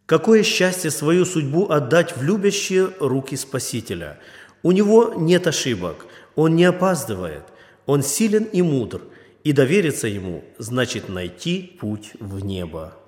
Какое счастье свою судьбу отдать в любящие руки Спасителя! У Него нет ошибок, Он не опаздывает, Он силен и мудр, и довериться Ему значит найти путь в небо.